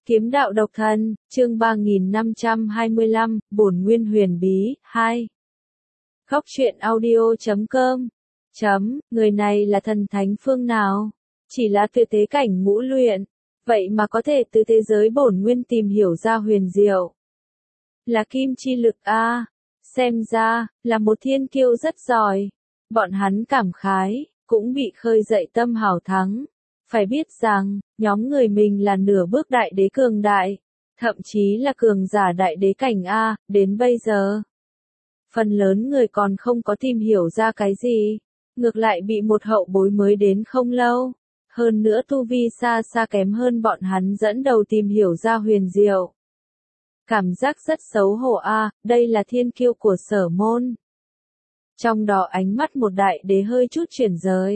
Kiếm đạo độc thân, chương 3525, bổn nguyên huyền bí, 2. Góc truyện audio.com. Người này là thần thánh phương nào? Chỉ là từ thế cảnh ngũ luyện, vậy mà có thể từ thế giới bổn nguyên tìm hiểu ra huyền diệu. Là kim chi lực a, xem ra, là một thiên kiêu rất giỏi. Bọn hắn cảm khái, cũng bị khơi dậy tâm hào thắng. Phải biết rằng, nhóm người mình là nửa bước đại đế cường đại, thậm chí là cường giả đại đế cảnh A, đến bây giờ. Phần lớn người còn không có tìm hiểu ra cái gì, ngược lại bị một hậu bối mới đến không lâu. Hơn nữa tu vi xa xa kém hơn bọn hắn dẫn đầu tìm hiểu ra huyền diệu. Cảm giác rất xấu hổ a, đây là thiên kiêu của Sở môn. Trong đó ánh mắt một đại đế hơi chút chuyển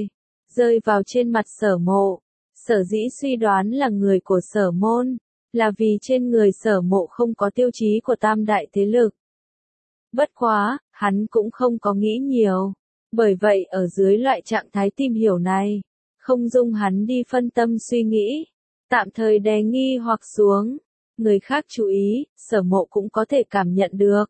rơi vào trên mặt Sở mộ. Sở dĩ suy đoán là người của Sở môn, là vì trên người Sở mộ không có tiêu chí của tam đại thế lực. Bất quá, hắn cũng không có nghĩ nhiều. Bởi vậy ở dưới loại trạng thái tìm hiểu này, không dung hắn đi phân tâm suy nghĩ, tạm thời đè nghi hoặc xuống. Người khác chú ý, Sở mộ cũng có thể cảm nhận được.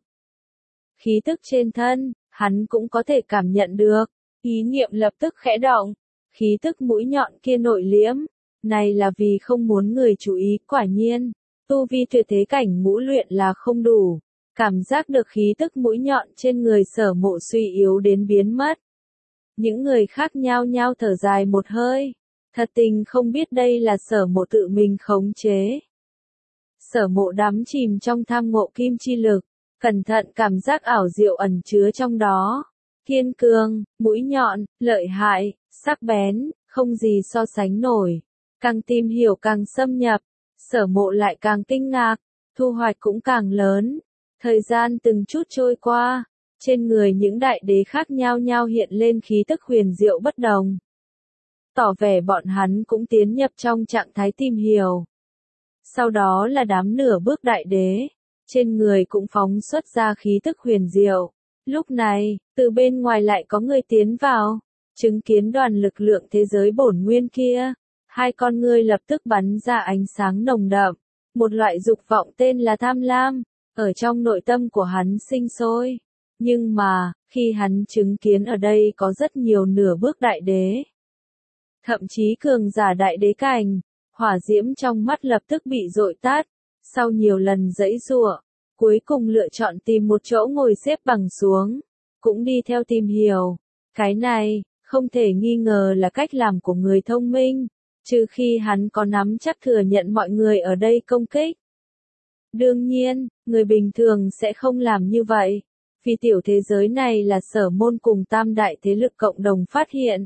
Khí tức trên thân, hắn cũng có thể cảm nhận được. Ý niệm lập tức khẽ động. Khí tức mũi nhọn kia nội liễm, này là vì không muốn người chú ý, quả nhiên, tu vi tuyệt thế cảnh ngũ luyện là không đủ, cảm giác được khí tức mũi nhọn trên người Sở mộ suy yếu đến biến mất. Những người khác nhao nhao thở dài một hơi, thật tình không biết đây là Sở mộ tự mình khống chế. Sở mộ đắm chìm trong tham ngộ kim chi lực, cẩn thận cảm giác ảo diệu ẩn chứa trong đó. Kiên cường, mũi nhọn, lợi hại, sắc bén, không gì so sánh nổi. Càng tìm hiểu càng xâm nhập, Sở mộ lại càng kinh ngạc, thu hoạch cũng càng lớn. Thời gian từng chút trôi qua, trên người những đại đế khác nhao nhao hiện lên khí tức huyền diệu bất đồng. Tỏ vẻ bọn hắn cũng tiến nhập trong trạng thái tìm hiểu. Sau đó là đám nửa bước đại đế, trên người cũng phóng xuất ra khí tức huyền diệu. Lúc này, từ bên ngoài lại có người tiến vào, chứng kiến đoàn lực lượng thế giới bổn nguyên kia. Hai con ngươi lập tức bắn ra ánh sáng nồng đậm, một loại dục vọng tên là tham lam, ở trong nội tâm của hắn sinh sôi. Nhưng mà, khi hắn chứng kiến ở đây có rất nhiều nửa bước đại đế, thậm chí cường giả đại đế cảnh, hỏa diễm trong mắt lập tức bị dội tắt, sau nhiều lần giãy giụa, cuối cùng lựa chọn tìm một chỗ ngồi xếp bằng xuống, cũng đi theo tìm hiểu. Cái này, không thể nghi ngờ là cách làm của người thông minh, trừ khi hắn có nắm chắc thừa nhận mọi người ở đây công kích. Đương nhiên, người bình thường sẽ không làm như vậy, vì tiểu thế giới này là Sở môn cùng tam đại thế lực cộng đồng phát hiện.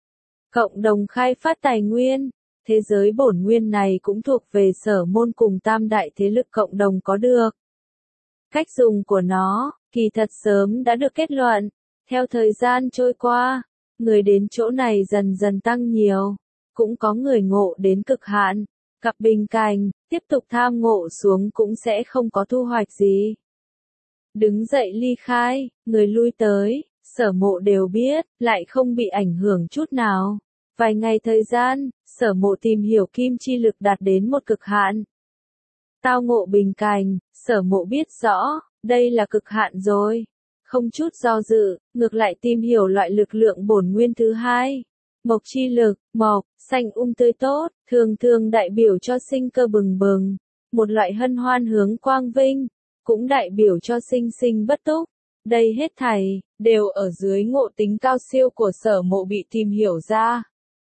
Cộng đồng khai phát tài nguyên, thế giới bổn nguyên này cũng thuộc về Sở môn cùng tam đại thế lực cộng đồng có được. Cách dùng của nó, kỳ thật sớm đã được kết luận. Theo thời gian trôi qua, người đến chỗ này dần dần tăng nhiều. Cũng có người ngộ đến cực hạn, gặp bình cảnh, tiếp tục tham ngộ xuống cũng sẽ không có thu hoạch gì. Đứng dậy ly khai, người lui tới, Sở mộ đều biết, lại không bị ảnh hưởng chút nào. Vài ngày thời gian, Sở mộ tìm hiểu kim chi lực đạt đến một cực hạn. Tao ngộ bình cảnh, Sở mộ biết rõ, đây là cực hạn rồi. Không chút do dự, ngược lại tìm hiểu loại lực lượng bổn nguyên thứ hai. Mộc chi lực, mộc, xanh tươi tốt, thường thường đại biểu cho sinh cơ bừng bừng. Một loại hân hoan hướng quang vinh, cũng đại biểu cho sinh sinh bất túc. Đây hết thảy, đều ở dưới ngộ tính cao siêu của Sở mộ bị tìm hiểu ra.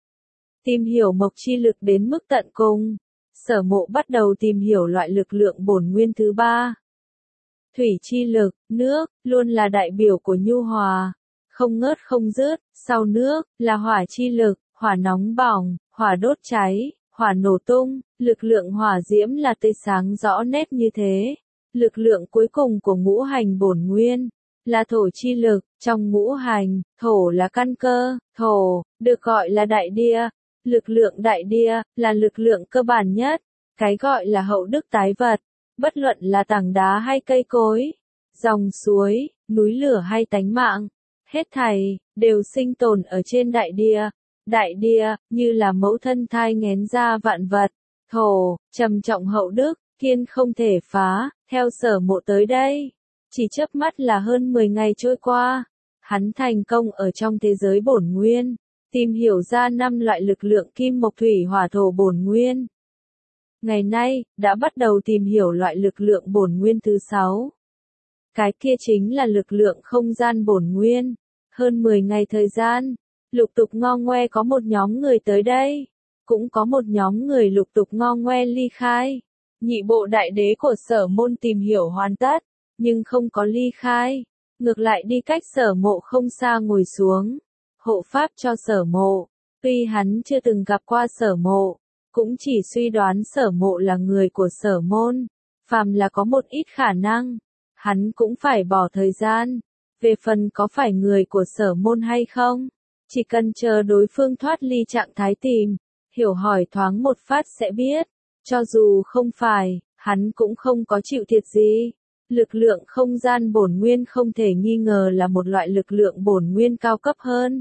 Tìm hiểu mộc chi lực đến mức tận cùng, Sở mộ bắt đầu tìm hiểu loại lực lượng bổn nguyên thứ ba. Thủy chi lực, nước, luôn là đại biểu của nhu hòa, không ngớt không dứt. Sau nước, là hỏa chi lực, hỏa nóng bỏng, hỏa đốt cháy, hỏa nổ tung. Lực lượng hỏa diễm là tươi sáng rõ nét như thế. Lực lượng cuối cùng của ngũ hành bổn nguyên, là thổ chi lực. Trong ngũ hành, thổ là căn cơ, thổ, được gọi là đại địa. Lực lượng đại địa, là lực lượng cơ bản nhất. Cái gọi là hậu đức tái vật. Bất luận là tảng đá hay cây cối, dòng suối, núi lửa hay tánh mạng, hết thảy, đều sinh tồn ở trên đại địa. Đại địa, như là mẫu thân thai nghén ra vạn vật, thổ, trầm trọng hậu đức, kiên không thể phá, theo Sở Mộ tới đây. Chỉ chớp mắt là hơn 10 ngày trôi qua, hắn thành công ở trong thế giới bổn nguyên, tìm hiểu ra 5 loại lực lượng kim mộc thủy hỏa thổ bổn nguyên. Ngày nay, đã bắt đầu tìm hiểu loại lực lượng bổn nguyên thứ 6. Cái kia chính là lực lượng không gian bổn nguyên. Hơn 10 ngày thời gian, lục tục ngo ngoe có một nhóm người tới đây, cũng có một nhóm người lục tục ngo ngoe ly khai. Nhị bộ đại đế của Sở Môn tìm hiểu hoàn tất, nhưng không có ly khai, ngược lại đi cách Sở Mộ không xa ngồi xuống, hộ pháp cho Sở Mộ. Tuy hắn chưa từng gặp qua Sở Mộ, cũng chỉ suy đoán Sở Mộ là người của Sở Môn, phàm là có một ít khả năng, hắn cũng phải bỏ thời gian. Về phần có phải người của Sở Môn hay không, chỉ cần chờ đối phương thoát ly trạng thái tìm, hiểu hỏi thoáng một phát sẽ biết. Cho dù không phải, hắn cũng không có chịu thiệt gì. Lực lượng không gian bổn nguyên không thể nghi ngờ là một loại lực lượng bổn nguyên cao cấp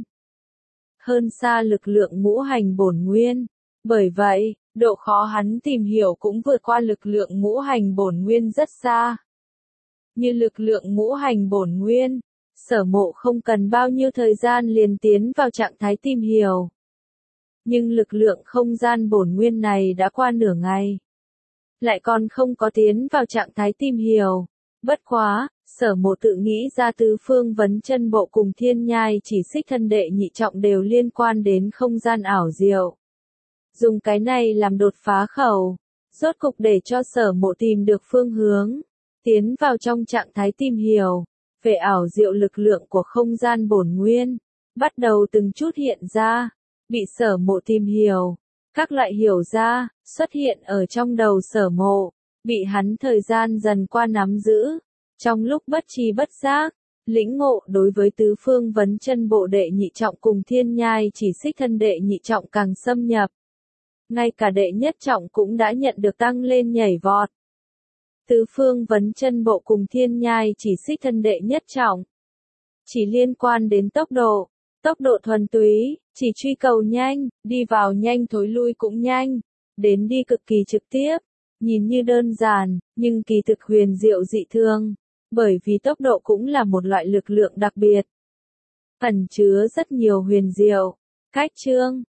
hơn xa lực lượng ngũ hành bổn nguyên. Bởi vậy, độ khó hắn tìm hiểu cũng vượt qua lực lượng ngũ hành bổn nguyên rất xa. Như lực lượng ngũ hành bổn nguyên, Sở Mộ không cần bao nhiêu thời gian liền tiến vào trạng thái tìm hiểu. Nhưng lực lượng không gian bổn nguyên này đã qua nửa ngày, lại còn không có tiến vào trạng thái tìm hiểu. Bất quá, Sở Mộ tự nghĩ ra tứ phương vấn chân bộ cùng thiên nhai chỉ xích thân đệ nhị trọng đều liên quan đến không gian ảo diệu. Dùng cái này làm đột phá khẩu, rốt cục để cho Sở Mộ tìm được phương hướng, tiến vào trong trạng thái tìm hiểu, về ảo diệu lực lượng của không gian bổn nguyên, bắt đầu từng chút hiện ra, bị Sở Mộ tìm hiểu. Các loại hiểu ra, xuất hiện ở trong đầu Sở Mộ, bị hắn thời gian dần qua nắm giữ, trong lúc bất tri bất giác, lĩnh ngộ đối với tứ phương vấn chân bộ đệ nhị trọng cùng thiên nhai chỉ xích thân đệ nhị trọng càng xâm nhập. Ngay cả đệ nhất trọng cũng đã nhận được tăng lên nhảy vọt. Tứ phương vấn chân bộ cùng thiên nhai chỉ xích thân đệ nhất trọng, chỉ liên quan đến tốc độ thuần túy, chỉ truy cầu nhanh, đi vào nhanh thối lui cũng nhanh, đến đi cực kỳ trực tiếp, nhìn như đơn giản, nhưng kỳ thực huyền diệu dị thường, bởi vì tốc độ cũng là một loại lực lượng đặc biệt, ẩn chứa rất nhiều huyền diệu. Cách chương